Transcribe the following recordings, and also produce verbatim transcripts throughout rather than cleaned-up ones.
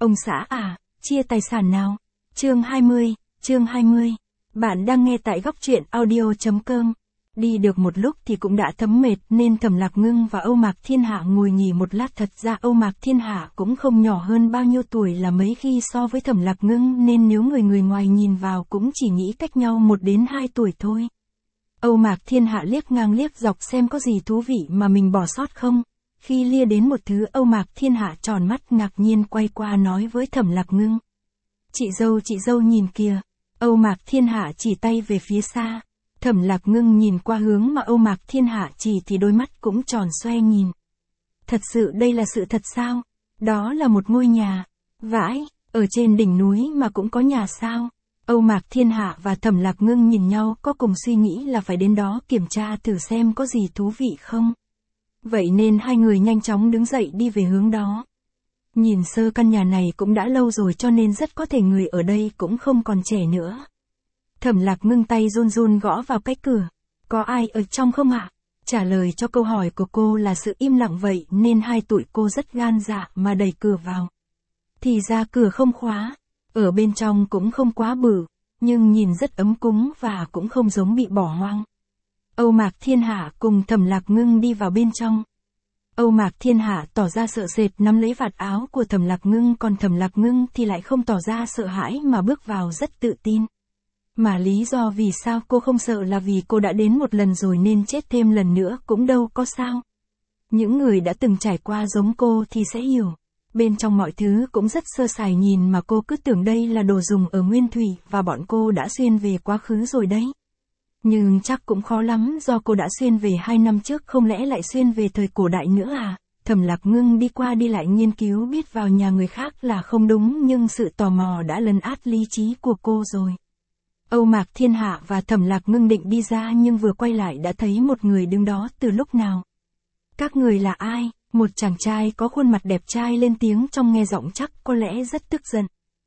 Ông xã à, chia tài sản nào? Chương hai mươi, chương hai mươi. Bạn đang nghe tại góc truyện audio chấm com. Đi được một lúc thì cũng đã thấm mệt nên Thẩm Lạc Ngưng và Âu Mạc Thiên Hạ ngồi nghỉ một lát. Thật ra Âu Mạc Thiên Hạ cũng không nhỏ hơn bao nhiêu tuổi là mấy khi so với Thẩm Lạc Ngưng, nên nếu người người ngoài nhìn vào cũng chỉ nghĩ cách nhau một đến hai tuổi thôi. Âu Mạc Thiên Hạ liếc ngang liếc dọc xem có gì thú vị mà mình bỏ sót không. Khi lia đến một thứ, Âu Mạc Thiên Hạ tròn mắt ngạc nhiên quay qua nói với Thẩm Lạc Ngưng. Chị dâu chị dâu nhìn kìa. Âu Mạc Thiên Hạ chỉ tay về phía xa. Thẩm Lạc Ngưng nhìn qua hướng mà Âu Mạc Thiên Hạ chỉ thì đôi mắt cũng tròn xoe nhìn. Thật sự đây là sự thật sao? Đó là một ngôi nhà. Vãi, ở trên đỉnh núi mà cũng có nhà sao? Âu Mạc Thiên Hạ và Thẩm Lạc Ngưng nhìn nhau, có cùng suy nghĩ là phải đến đó kiểm tra thử xem có gì thú vị không. Vậy nên hai người nhanh chóng đứng dậy đi về hướng đó. Nhìn sơ căn nhà này cũng đã lâu rồi cho nên rất có thể người ở đây cũng không còn trẻ nữa. Thẩm Lạc Ngưng tay run run gõ vào cái cửa. Có ai ở trong không ạ? Trả lời cho câu hỏi của cô là sự im lặng, vậy nên hai tụi cô rất gan dạ mà đẩy cửa vào. Thì ra cửa không khóa. Ở bên trong cũng không quá bự, nhưng nhìn rất ấm cúng và cũng không giống bị bỏ hoang. Âu Mạc Thiên Hạ cùng Thẩm Lạc Ngưng đi vào bên trong. Âu Mạc Thiên Hạ tỏ ra sợ sệt nắm lấy vạt áo của Thẩm Lạc Ngưng, còn Thẩm Lạc Ngưng thì lại không tỏ ra sợ hãi mà bước vào rất tự tin. Mà lý do vì sao cô không sợ là vì cô đã đến một lần rồi nên chết thêm lần nữa cũng đâu có sao. Những người đã từng trải qua giống cô thì sẽ hiểu. Bên trong mọi thứ cũng rất sơ sài, nhìn mà cô cứ tưởng đây là đồ dùng ở Nguyên Thủy và bọn cô đã xuyên về quá khứ rồi đấy. Nhưng chắc cũng khó lắm, do cô đã xuyên về hai năm trước, không lẽ lại xuyên về thời cổ đại nữa à? Thẩm Lạc Ngưng đi qua đi lại nghiên cứu biết vào nhà người khác là không đúng, nhưng sự tò mò đã lấn át lý trí của cô rồi. Âu Mạc Thiên Hạ và Thẩm Lạc Ngưng định đi ra nhưng vừa quay lại đã thấy một người đứng đó từ lúc nào. Các người là ai? Một chàng trai có khuôn mặt đẹp trai lên tiếng trong nghe giọng chắc có lẽ rất tức giận.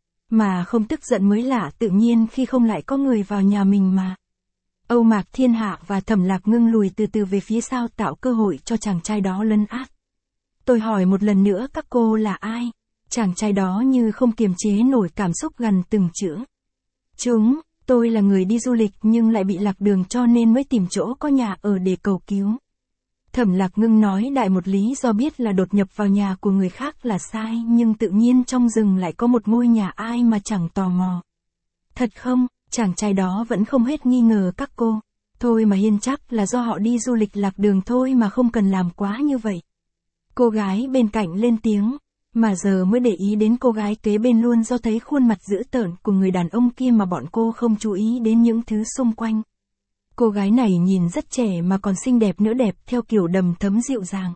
Mà không tức giận mới lạ, tự nhiên khi không lại có người vào nhà mình mà. Âu Mạc Thiên Hạ và Thẩm Lạc Ngưng lùi từ từ về phía sau tạo cơ hội cho chàng trai đó lấn át. Tôi hỏi một lần nữa, các cô là ai? Chàng trai đó như không kiềm chế nổi cảm xúc gằn từng chữ. Chúng, tôi là người đi du lịch nhưng lại bị lạc đường cho nên mới tìm chỗ có nhà ở để cầu cứu. Thẩm Lạc Ngưng nói đại một lý do biết là đột nhập vào nhà của người khác là sai, nhưng tự nhiên trong rừng lại có một ngôi nhà, ai mà chẳng tò mò. Thật không? Chàng trai đó vẫn không hết nghi ngờ các cô. Thôi mà Hiên, chắc là do họ đi du lịch lạc đường thôi mà không cần làm quá như vậy. Cô gái bên cạnh lên tiếng, mà giờ mới để ý đến cô gái kế bên luôn, do thấy khuôn mặt dữ tợn của người đàn ông kia mà bọn cô không chú ý đến những thứ xung quanh. Cô gái này nhìn rất trẻ mà còn xinh đẹp nữa, đẹp theo kiểu đầm thấm dịu dàng.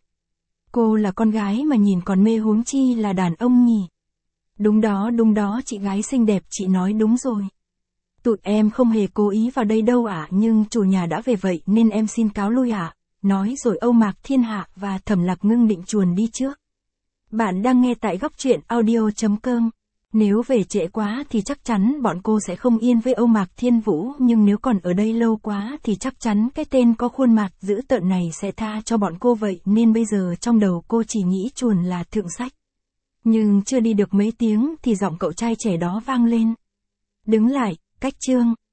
Cô là con gái mà nhìn còn mê, huống chi là đàn ông nhỉ. Đúng đó đúng đó chị gái xinh đẹp, chị nói đúng rồi. Tụi em không hề cố ý vào đây đâu ạ, nhưng chủ nhà đã về vậy nên em xin cáo lui ạ. Nói rồi Âu Mạc Thiên Hạ và Thẩm Lạc Ngưng định chuồn đi trước. Bạn đang nghe tại góc truyện audio chấm com. Nếu về trễ quá thì chắc chắn bọn cô sẽ không yên với Âu Mạc Thiên Vũ, nhưng nếu còn ở đây lâu quá thì chắc chắn cái tên có khuôn mặt dữ tợn này sẽ tha cho bọn cô, vậy nên bây giờ trong đầu cô chỉ nghĩ chuồn là thượng sách. Nhưng chưa đi được mấy tiếng thì giọng cậu trai trẻ đó vang lên. Đứng lại, Cách Trương.